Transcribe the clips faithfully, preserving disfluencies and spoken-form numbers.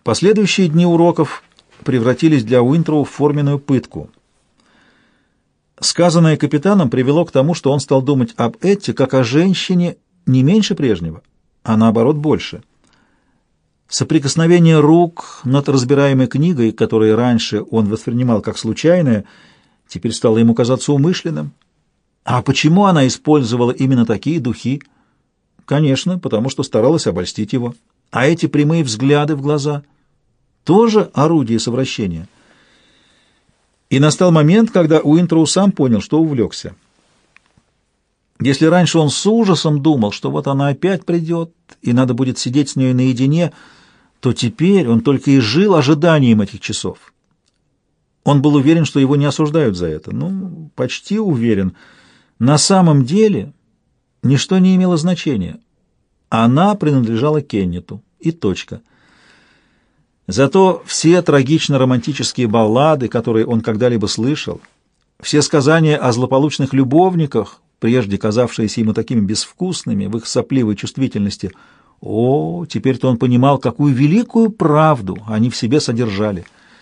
Последующие дни уроков превратились для Уинтроу в форменную пытку. Сказанное капитаном привело к тому, что он стал думать об Этти как о женщине не меньше прежнего, а наоборот больше. Соприкосновение рук над разбираемой книгой, которую раньше он воспринимал как случайное, теперь стало ему казаться умышленным. А почему она использовала именно такие духи? Конечно, потому что старалась обольстить его. А эти прямые взгляды в глаза — тоже орудие совращения. И настал момент, когда Уинтроу сам понял, что увлекся. Если раньше он с ужасом думал, что вот она опять придет, и надо будет сидеть с ней наедине, то теперь он только и жил ожиданием этих часов. Он был уверен, что его не осуждают за это. Ну, почти уверен. На самом деле ничто не имело значения. Она принадлежала Кеннету. И точка. Зато все трагично-романтические баллады, которые он когда-либо слышал, все сказания о злополучных любовниках, прежде казавшиеся ему такими безвкусными в их сопливой чувствительности, о, теперь-то он понимал, какую великую правду они в себе содержали.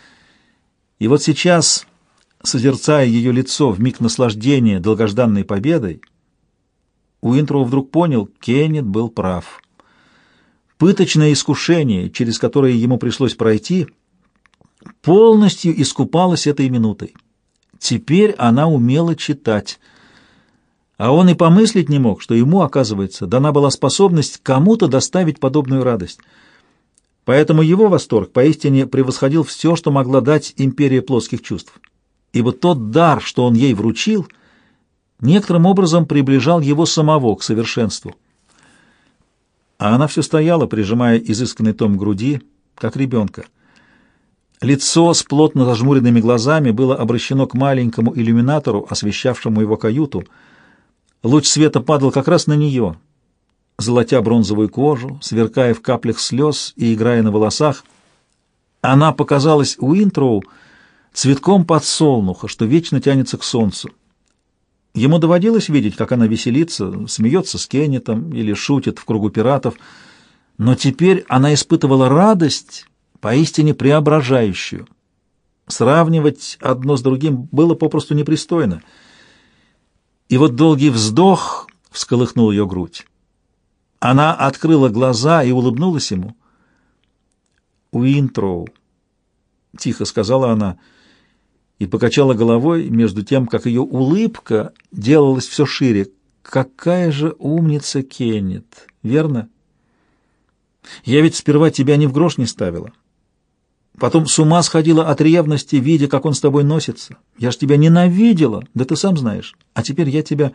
И вот сейчас, созерцая ее лицо в миг наслаждения долгожданной победой, Уинтроу вдруг понял, Кеннет был прав. Пыточное искушение, через которое ему пришлось пройти, полностью искупалось этой минутой. Теперь она умела читать. А он и помыслить не мог, что ему, оказывается, дана была способность кому-то доставить подобную радость. Поэтому его восторг поистине превосходил все, что могла дать империя плотских чувств. Ибо тот дар, что он ей вручил, некоторым образом приближал его самого к совершенству. А она все стояла, прижимая изысканный том к груди, как ребенка. Лицо с плотно зажмуренными глазами было обращено к маленькому иллюминатору, освещавшему его каюту. Луч света падал как раз на нее, золотя бронзовую кожу, сверкая в каплях слез и играя на волосах. Она показалась Уинтроу цветком подсолнуха, что вечно тянется к солнцу. Ему доводилось видеть, как она веселится, смеется с Кеннетом или шутит в кругу пиратов, но теперь она испытывала радость, поистине преображающую. Сравнивать одно с другим было попросту непристойно. И вот долгий вздох всколыхнул ее грудь. Она открыла глаза и улыбнулась ему. «Уинтроу», — тихо сказала она, и покачала головой между тем, как ее улыбка делалась все шире. «Какая же умница Кеннет, верно? Я ведь сперва тебя ни в грош не ставила. Потом с ума сходила от ревности, видя, как он с тобой носится. Я ж тебя ненавидела, да ты сам знаешь. А теперь я тебя...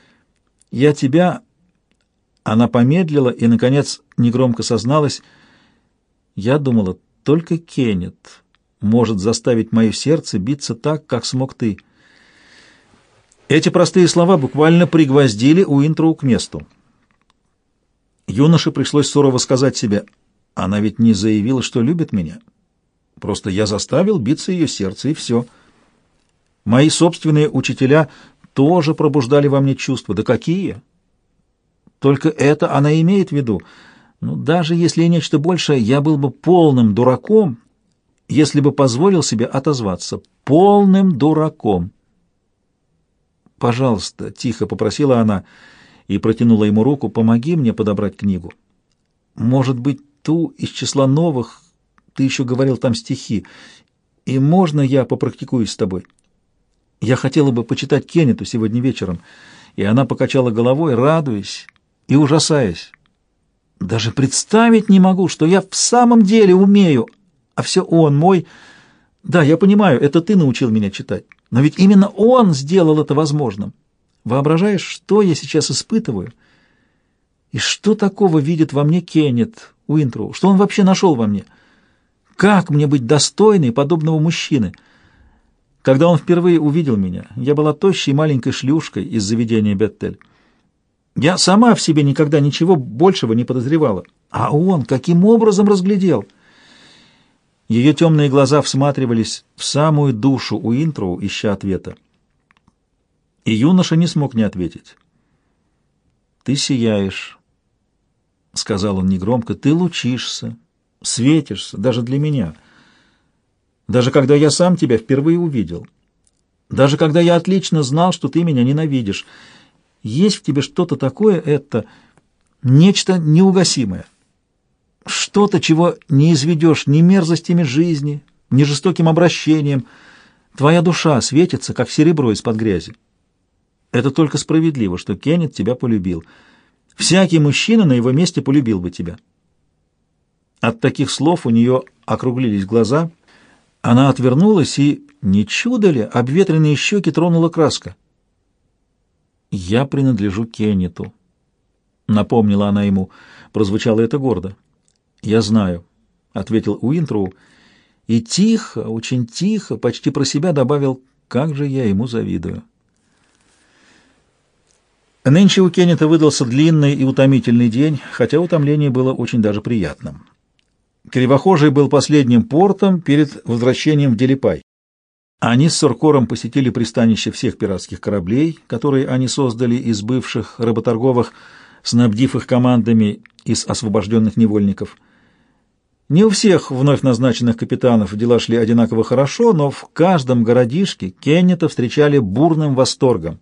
Я тебя...» Она помедлила и, наконец, негромко созналась. «Я думала, только Кеннет может заставить мое сердце биться так, как смог ты». Эти простые слова буквально пригвоздили Уинтроу к месту. Юноше пришлось сурово сказать себе, она ведь не заявила, что любит меня. Просто я заставил биться ее сердце, и все. Мои собственные учителя тоже пробуждали во мне чувства. Да какие? Только это она имеет в виду. Но даже если и нечто большее, я был бы полным дураком, если бы позволил себе отозваться. Полным дураком. «Пожалуйста», — тихо попросила она и протянула ему руку, — «помоги мне подобрать книгу. Может быть, ту из числа новых, ты еще говорил там стихи, и можно я попрактикуюсь с тобой? Я хотела бы почитать Кеннету сегодня вечером». И она покачала головой, радуясь и ужасаясь. «Даже представить не могу, что я в самом деле умею, а все он мой. Да, я понимаю, это ты научил меня читать, но ведь именно он сделал это возможным. Воображаешь, что я сейчас испытываю? И что такого видит во мне Кеннет Уинтроу? Что он вообще нашел во мне? Как мне быть достойной подобного мужчины? Когда он впервые увидел меня, я была тощей маленькой шлюшкой из заведения Беттель. Я сама в себе никогда ничего большего не подозревала. А он каким образом разглядел?» Ее темные глаза всматривались в самую душу Уинтроу, ища ответа. И юноша не смог не ответить. «Ты сияешь», — сказал он негромко, — «ты лучишься, светишься даже для меня. Даже когда я сам тебя впервые увидел. Даже когда я отлично знал, что ты меня ненавидишь. Есть в тебе что-то такое, это нечто неугасимое. Что-то, чего не изведешь ни мерзостями жизни, ни жестоким обращением. Твоя душа светится, как серебро из-под грязи. Это только справедливо, что Кеннет тебя полюбил. Всякий мужчина на его месте полюбил бы тебя. От таких слов у нее округлились глаза. Она отвернулась, и, не чудо ли, обветренные щеки тронула краска. «Я принадлежу Кеннету», — напомнила она ему. Прозвучало это гордо. «Я знаю», — ответил Уинтроу, и тихо, очень тихо, почти про себя добавил: «Как же я ему завидую». Нынче у Кеннета выдался длинный и утомительный день, хотя утомление было очень даже приятным. Кривохожий был последним портом перед возвращением в Делипай. Они с Соркором посетили пристанище всех пиратских кораблей, которые они создали из бывших работорговых, снабдив их командами из освобожденных невольников. Не у всех вновь назначенных капитанов дела шли одинаково хорошо, но в каждом городишке Кеннета встречали бурным восторгом.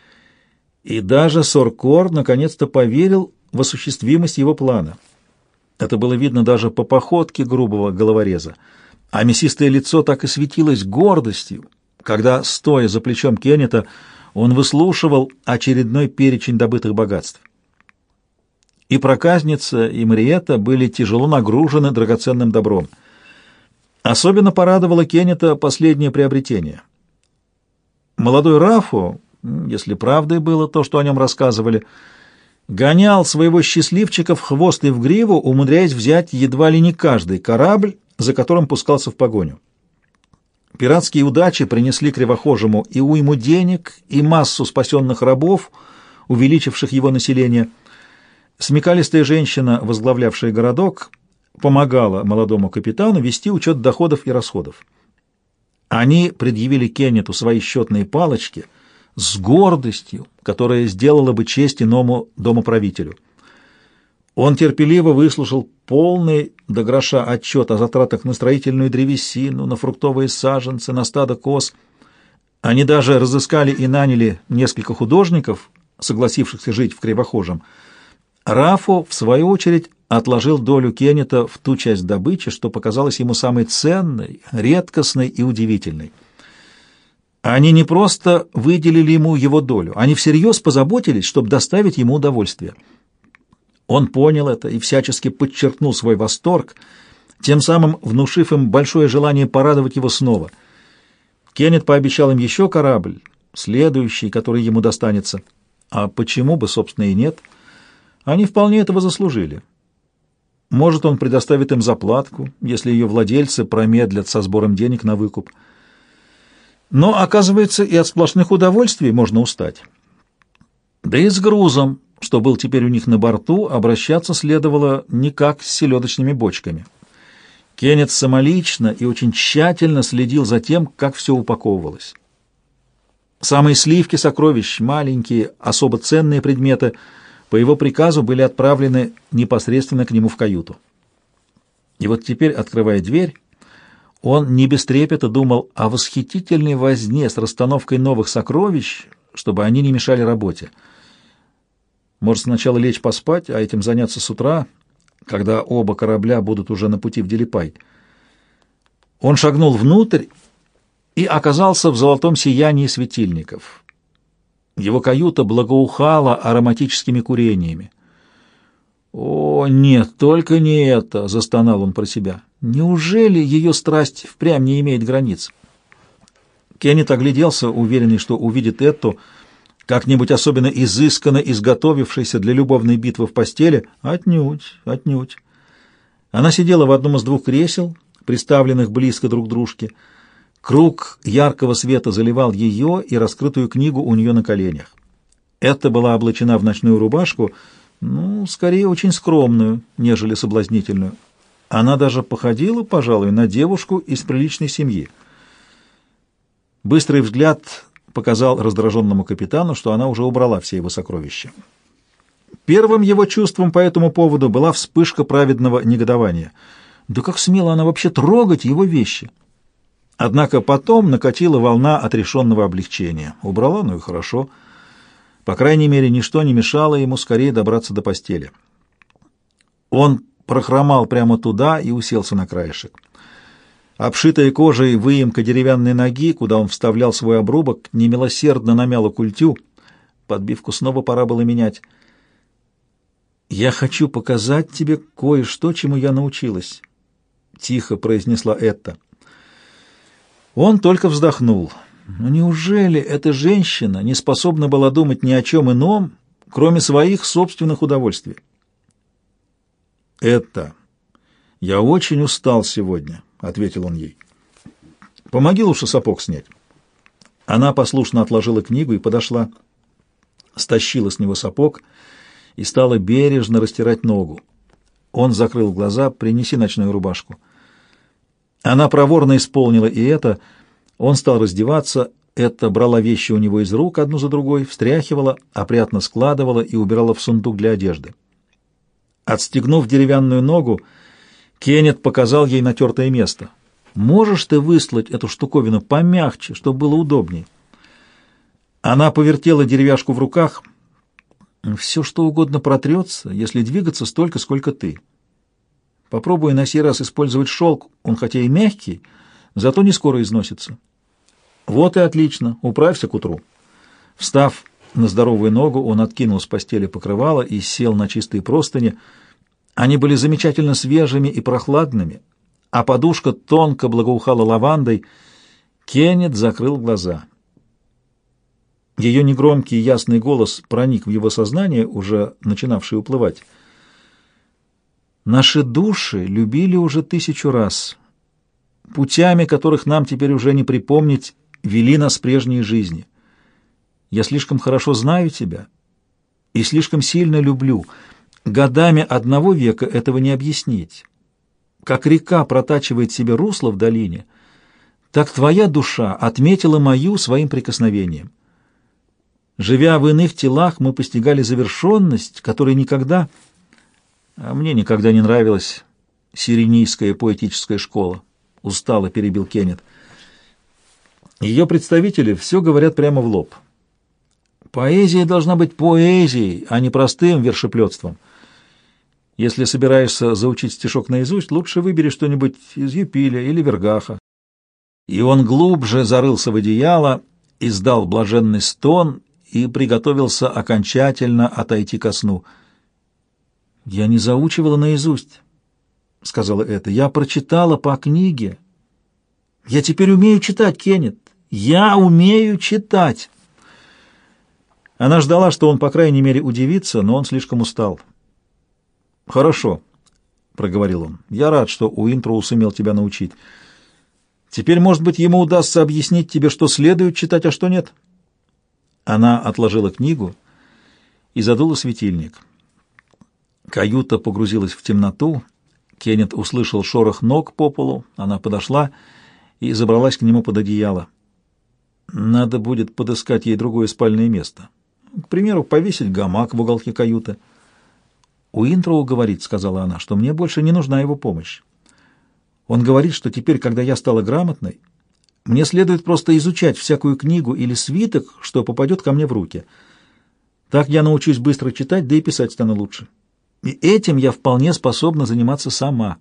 И даже Соркор наконец-то поверил в осуществимость его плана. Это было видно даже по походке грубого головореза, а мясистое лицо так и светилось гордостью, когда, стоя за плечом Кеннета, он выслушивал очередной перечень добытых богатств. И проказница, и Мариетта были тяжело нагружены драгоценным добром. Особенно порадовало Кеннета последнее приобретение. Молодой Рафо, если правдой было то, что о нем рассказывали, гонял своего счастливчика в хвост и в гриву, умудряясь взять едва ли не каждый корабль, за которым пускался в погоню. Пиратские удачи принесли Кривохожему и уйму денег, и массу спасенных рабов, увеличивших его население. Смекалистая женщина, возглавлявшая городок, помогала молодому капитану вести учет доходов и расходов. Они предъявили Кеннету свои счетные палочки с гордостью, которая сделала бы честь иному домоправителю. Он терпеливо выслушал полный до гроша отчет о затратах на строительную древесину, на фруктовые саженцы, на стадо коз. Они даже разыскали и наняли несколько художников, согласившихся жить в Кривохожем. Рафо, в свою очередь, отложил долю Кеннета в ту часть добычи, что показалась ему самой ценной, редкостной и удивительной. Они не просто выделили ему его долю, они всерьез позаботились, чтобы доставить ему удовольствие. Он понял это и всячески подчеркнул свой восторг, тем самым внушив им большое желание порадовать его снова. Кеннет пообещал им еще корабль, следующий, который ему достанется. А почему бы, собственно, и нет? Они вполне этого заслужили. Может, он предоставит им заплатку, если ее владельцы промедлят со сбором денег на выкуп. Но, оказывается, и от сплошных удовольствий можно устать. Да и с грузом, что был теперь у них на борту, обращаться следовало не как с селедочными бочками. Кеннет самолично и очень тщательно следил за тем, как все упаковывалось. Самые сливки сокровищ, маленькие, особо ценные предметы, по его приказу были отправлены непосредственно к нему в каюту. И вот теперь, открывая дверь, он не без трепета думал о восхитительной возне с расстановкой новых сокровищ, чтобы они не мешали работе. Может, сначала лечь поспать, а этим заняться с утра, когда оба корабля будут уже на пути в Делипай. Он шагнул внутрь и оказался в золотом сиянии светильников. Его каюта благоухала ароматическими курениями. «О, нет, только не это!» — застонал он про себя. «Неужели ее страсть впрямь не имеет границ?» Кеннет огляделся, уверенный, что увидит эту, как-нибудь особенно изысканно изготовившейся для любовной битвы в постели. Отнюдь, отнюдь. Она сидела в одном из двух кресел, приставленных близко друг к дружке. Круг яркого света заливал ее и раскрытую книгу у нее на коленях. Эта была облачена в ночную рубашку, ну, скорее очень скромную, нежели соблазнительную. Она даже походила, пожалуй, на девушку из приличной семьи. Быстрый взгляд показал раздраженному капитану, что она уже убрала все его сокровища. Первым его чувством по этому поводу была вспышка праведного негодования. Да как смело она вообще трогать его вещи? Однако потом накатила волна отрешенного облегчения. Убрала, ну и хорошо. По крайней мере, ничто не мешало ему скорее добраться до постели. Он прохромал прямо туда и уселся на краешек. Обшитая кожей выемка деревянной ноги, куда он вставлял свой обрубок, немилосердно намяла культю. Подбивку снова пора было менять. «Я хочу показать тебе кое-что, чему я научилась», — тихо произнесла Этта. Он только вздохнул. Но неужели эта женщина не способна была думать ни о чем ином, кроме своих собственных удовольствий? «Этта, я очень устал сегодня», — ответил он ей. «Помоги лучше сапог снять». Она послушно отложила книгу и подошла, стащила с него сапог и стала бережно растирать ногу. Он закрыл глаза. «Принеси ночную рубашку». Она проворно исполнила и это. Он стал раздеваться. Эта брала вещи у него из рук одну за другой, встряхивала, опрятно складывала и убирала в сундук для одежды. Отстегнув деревянную ногу, Кеннет показал ей натертое место. «Можешь ты выслать эту штуковину помягче, чтобы было удобнее?» Она повертела деревяшку в руках. «Все, что угодно протрется, если двигаться столько, сколько ты. Попробуй на сей раз использовать шелк, он хотя и мягкий, зато не скоро износится». «Вот и отлично, управься к утру». Встав на здоровую ногу, он откинул с постели покрывало и сел на чистые простыни. Они были замечательно свежими и прохладными, а подушка тонко благоухала лавандой. Кеннет закрыл глаза. Ее негромкий ясный голос проник в его сознание, уже начинавшее уплывать. «Наши души любили уже тысячу раз. Путями, которых нам теперь уже не припомнить, вели нас прежние жизни. Я слишком хорошо знаю тебя и слишком сильно люблю. Годами одного века этого не объяснить. Как река протачивает себе русло в долине, так твоя душа отметила мою своим прикосновением. Живя в иных телах, мы постигали завершенность, которой никогда... А мне никогда не нравилась сиренийская поэтическая школа», — устало перебил Кеннет. «Ее представители все говорят прямо в лоб. Поэзия должна быть поэзией, а не простым вершеплетством. Если собираешься заучить стишок наизусть, лучше выбери что-нибудь из Юпиля или Вергаха». И он глубже зарылся в одеяло, издал блаженный стон и приготовился окончательно отойти ко сну. «Я не заучивала наизусть», — сказала это. «Я прочитала по книге. Я теперь умею читать, Кеннет. Я умею читать». Она ждала, что он, по крайней мере, удивится, но он слишком устал. «Хорошо», — проговорил он. «Я рад, что Уинтроу сумел тебя научить. Теперь, может быть, ему удастся объяснить тебе, что следует читать, а что нет». Она отложила книгу и задула светильник. Каюта погрузилась в темноту. Кеннет услышал шорох ног по полу. Она подошла и забралась к нему под одеяло. Надо будет подыскать ей другое спальное место. К примеру, повесить гамак в уголке каюты. «Уинтроу говорит, — сказала она, — что мне больше не нужна его помощь. Он говорит, что теперь, когда я стала грамотной, мне следует просто изучать всякую книгу или свиток, что попадет ко мне в руки. Так я научусь быстро читать, да и писать стану лучше. И этим я вполне способна заниматься сама».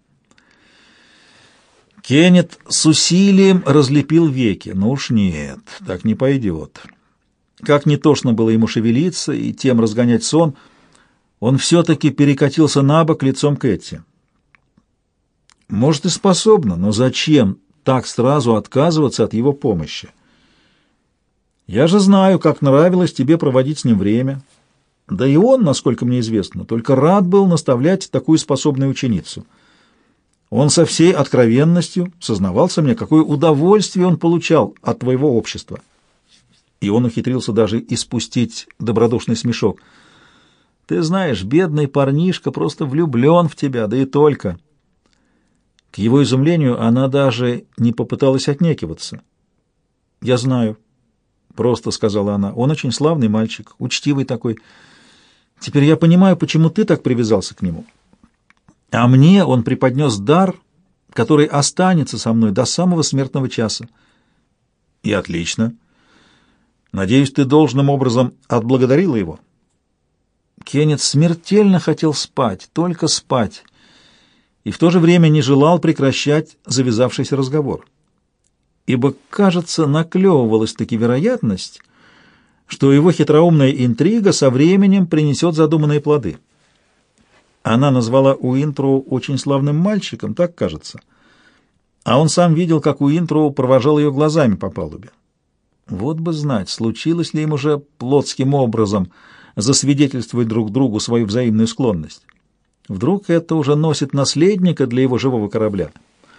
Кеннет с усилием разлепил веки. Ну уж нет, так не пойдет. Как не тошно было ему шевелиться и тем разгонять сон, он все-таки перекатился на бок лицом к Этти. Может, и способна, но зачем так сразу отказываться от его помощи? Я же знаю, как нравилось тебе проводить с ним время. Да и он, насколько мне известно, только рад был наставлять такую способную ученицу. Он со всей откровенностью сознавался мне, какое удовольствие он получал от твоего общества. И он ухитрился даже испустить добродушный смешок. Ты знаешь, бедный парнишка просто влюблен в тебя, да и только. К его изумлению она даже не попыталась отнекиваться. «Я знаю», — просто сказала она, — «он очень славный мальчик, учтивый такой. Теперь я понимаю, почему ты так привязался к нему. А мне он преподнес дар, который останется со мной до самого смертного часа. И отлично. Надеюсь, ты должным образом отблагодарила его? Кеннет смертельно хотел спать, только спать, и в то же время не желал прекращать завязавшийся разговор. Ибо, кажется, наклевывалась-таки вероятность, что его хитроумная интрига со временем принесет задуманные плоды. Она назвала Уинтроу очень славным мальчиком, так кажется. А он сам видел, как Уинтроу провожал ее глазами по палубе. Вот бы знать, случилось ли им уже плотским образом засвидетельствовать друг другу свою взаимную склонность. Вдруг это уже носит наследника для его живого корабля.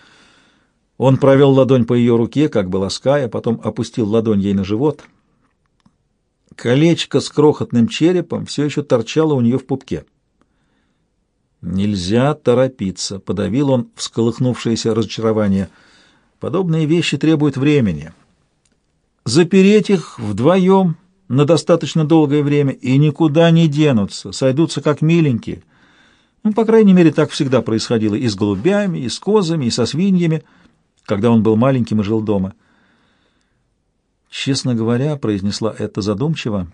Он провел ладонь по ее руке, как бы лаская, потом опустил ладонь ей на живот. Колечко с крохотным черепом все еще торчало у нее в пупке. «Нельзя торопиться», — подавил он всколыхнувшееся разочарование. «Подобные вещи требуют времени. Запереть их вдвоем на достаточно долгое время и никуда не денутся, сойдутся как миленькие. Ну, по крайней мере, так всегда происходило и с голубями, и с козами, и со свиньями, когда он был маленьким и жил дома». «Честно говоря», — произнесла это задумчиво,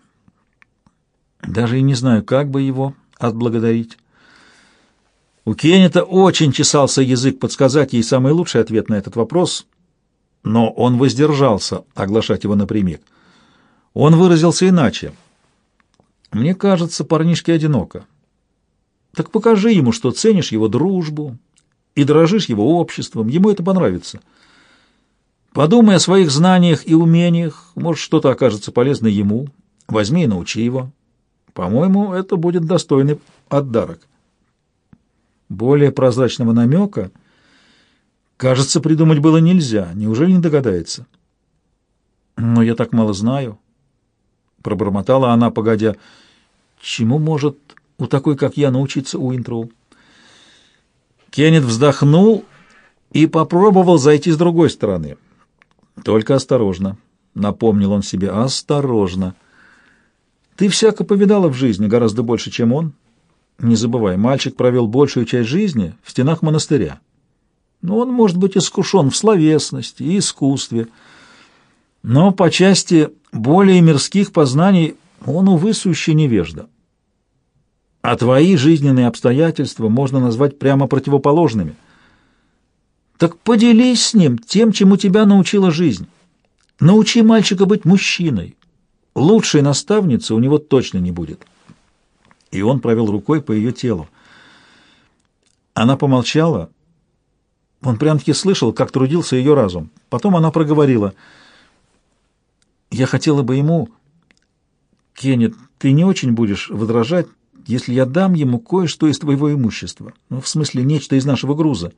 — «даже и не знаю, как бы его отблагодарить». У Кеннета очень чесался язык подсказать ей самый лучший ответ на этот вопрос, но он воздержался оглашать его напрямик. Он выразился иначе. «Мне кажется, парнишке одиноко. Так покажи ему, что ценишь его дружбу и дорожишь его обществом, ему это понравится. Подумай о своих знаниях и умениях, может, что-то окажется полезно ему. Возьми и научи его. По-моему, это будет достойный отдарок». Более прозрачного намека, кажется, придумать было нельзя. Неужели не догадается? «Но я так мало знаю», — пробормотала она, погодя. «Чему может у такой, как я, научиться Уинтроу?» Кеннет вздохнул и попробовал зайти с другой стороны. «Только осторожно», — напомнил он себе, — «осторожно. Ты всяко повидала в жизни гораздо больше, чем он. Не забывай, мальчик провел большую часть жизни в стенах монастыря. Но он может быть искушен в словесности и искусстве, но по части более мирских познаний он, увы, сущий невежда. А твои жизненные обстоятельства можно назвать прямо противоположными. Так поделись с ним тем, чему тебя научила жизнь. Научи мальчика быть мужчиной. Лучшей наставницы у него точно не будет». И он провел рукой по ее телу. Она помолчала. Он прям-таки слышал, как трудился ее разум. Потом она проговорила: «Я хотела бы ему... Кеннет, ты не очень будешь возражать, если я дам ему кое-что из твоего имущества? Ну, в смысле, нечто из нашего груза».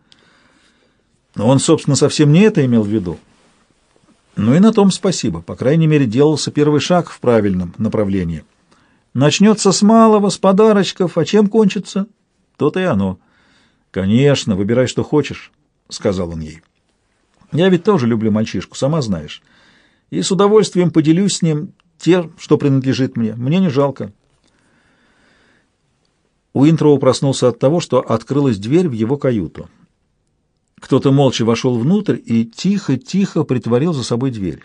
Но он, собственно, совсем не это имел в виду. Ну и на том спасибо. По крайней мере, делался первый шаг в правильном направлении. Начнется с малого, с подарочков, а чем кончится? То-то и оно. «Конечно, выбирай, что хочешь», — сказал он ей. «Я ведь тоже люблю мальчишку, сама знаешь. И с удовольствием поделюсь с ним те, что принадлежит мне. Мне не жалко». Уинтроу проснулся от того, что открылась дверь в его каюту. Кто-то молча вошел внутрь и тихо-тихо притворил за собой дверь.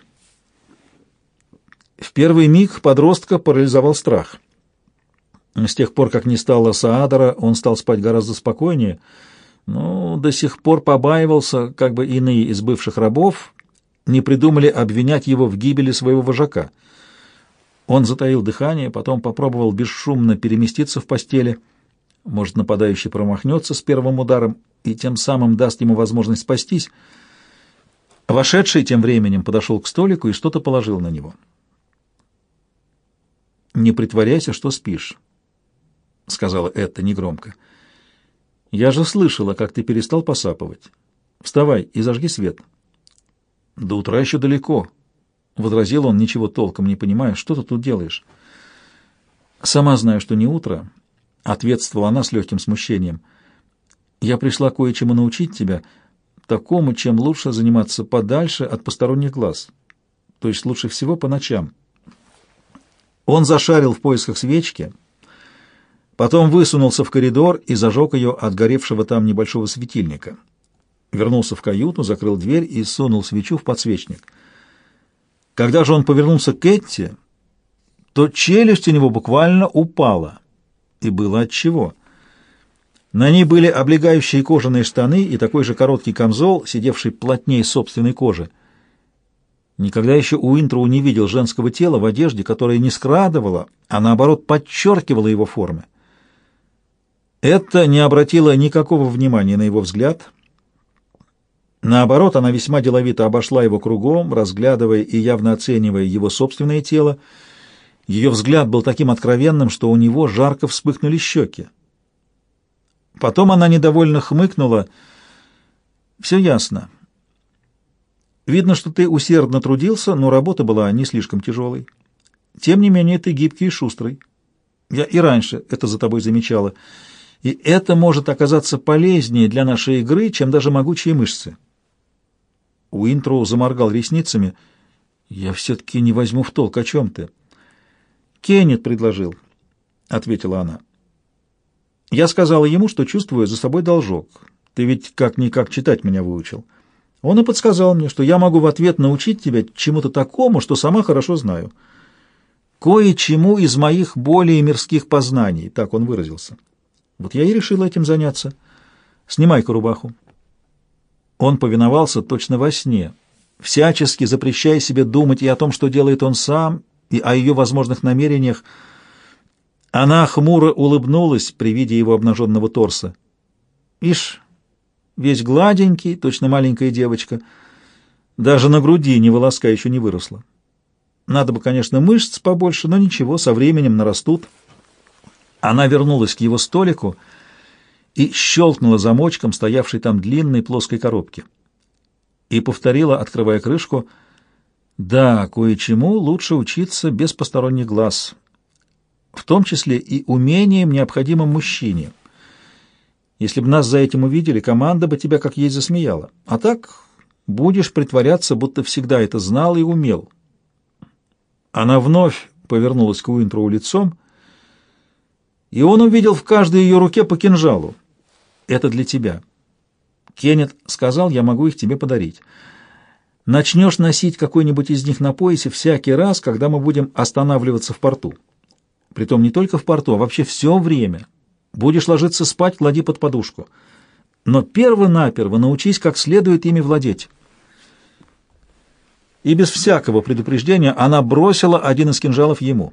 В первый миг подростка парализовал страх. С тех пор, как не стало Саадара, он стал спать гораздо спокойнее, но до сих пор побаивался, как бы иные из бывших рабов не придумали обвинять его в гибели своего вожака. Он затаил дыхание, потом попробовал бесшумно переместиться в постели. Может, нападающий промахнется с первым ударом и тем самым даст ему возможность спастись. Вошедший тем временем подошел к столику и что-то положил на него. «Не притворяйся, что спишь», — сказала Этта негромко. «Я же слышала, как ты перестал посапывать. Вставай и зажги свет». «До утра еще далеко», — возразил он, ничего толком не понимая. «Что ты тут делаешь?» «Сама знаю, что не утро», — ответствовала она с легким смущением. «Я пришла кое-чему научить тебя, такому, чем лучше заниматься подальше от посторонних глаз, то есть лучше всего по ночам». Он зашарил в поисках свечки, потом высунулся в коридор и зажег ее от горевшего там небольшого светильника. вернулся в каюту, закрыл дверь и сунул свечу в подсвечник. Когда же он повернулся к Этти, то челюсть у него буквально упала. И было отчего. На ней были облегающие кожаные штаны и такой же короткий камзол, сидевший плотнее собственной кожи. Никогда еще Уинтроу не видел женского тела в одежде, которая не скрадывала, а наоборот подчеркивала его формы. Это не обратило никакого внимания на его взгляд. Наоборот, она весьма деловито обошла его кругом, разглядывая и явно оценивая его собственное тело. Ее взгляд был таким откровенным, что у него жарко вспыхнули щеки. Потом она недовольно хмыкнула. «Все ясно. Видно, что ты усердно трудился, но работа была не слишком тяжелой. Тем не менее, ты гибкий и шустрый. Я и раньше это за тобой замечала. И это может оказаться полезнее для нашей игры, чем даже могучие мышцы». Уинтроу заморгал ресницами. «Я все-таки не возьму в толк, о чем ты?» «Кеннет предложил», — ответила она. «Я сказала ему, что чувствую за собой должок. Ты ведь как-никак читать меня выучил. Он и подсказал мне, что я могу в ответ научить тебя чему-то такому, что сама хорошо знаю. Кое-чему из моих более мирских познаний», — так он выразился. «Вот я и решил этим заняться. Снимай-ка рубаху». Он повиновался точно во сне, всячески запрещая себе думать и о том, что делает он сам, и о ее возможных намерениях. Она хмуро улыбнулась при виде его обнаженного торса. «Ишь, весь гладенький, точно маленькая девочка. Даже на груди ни волоска еще не выросла. Надо бы, конечно, мышц побольше, но ничего, со временем нарастут». Она вернулась к его столику и щелкнула замочком, стоявшей там длинной плоской коробки, и повторила, открывая крышку: «Да, кое-чему лучше учиться без посторонних глаз, в том числе и умением, необходимым мужчине. Если бы нас за этим увидели, команда бы тебя как есть засмеяла. А так будешь притворяться, будто всегда это знал и умел». Она вновь повернулась к Уинтроу лицом, и он увидел в каждой ее руке по кинжалу. «Это для тебя. Кеннет сказал, я могу их тебе подарить. Начнешь носить какой-нибудь из них на поясе всякий раз, когда мы будем останавливаться в порту. Притом не только в порту, а вообще все время. Будешь ложиться спать, клади под подушку. Но перво-наперво научись как следует ими владеть». И без всякого предупреждения она бросила один из кинжалов ему.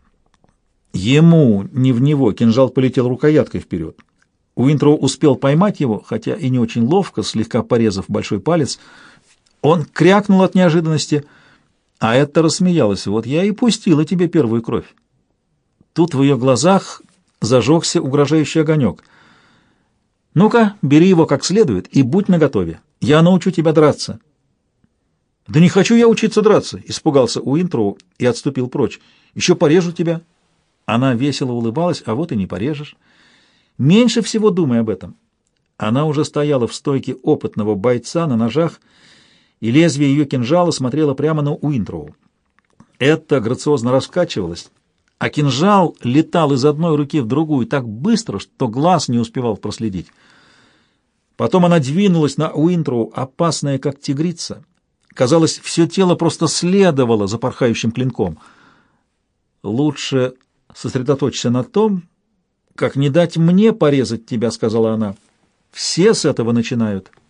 Ему, не в него, кинжал полетел рукояткой вперед. Уинтроу успел поймать его, хотя и не очень ловко, слегка порезав большой палец. Он крякнул от неожиданности, а это рассмеялась. «Вот я и пустила тебе первую кровь». Тут в ее глазах зажегся угрожающий огонек. «Ну-ка, бери его как следует и будь наготове. Я научу тебя драться». «Да не хочу я учиться драться», — испугался Уинтроу и отступил прочь. «Еще порежу тебя». Она весело улыбалась. «А вот и не порежешь. Меньше всего думай об этом». Она уже стояла в стойке опытного бойца на ножах, и лезвие ее кинжала смотрело прямо на Уинтроу. Это грациозно раскачивалось, а кинжал летал из одной руки в другую так быстро, что глаз не успевал проследить. Потом она двинулась на Уинтроу, опасная как тигрица. Казалось, все тело просто следовало за порхающим клинком. «Лучше сосредоточься на том, как не дать мне порезать тебя», — сказала она. «Все с этого начинают».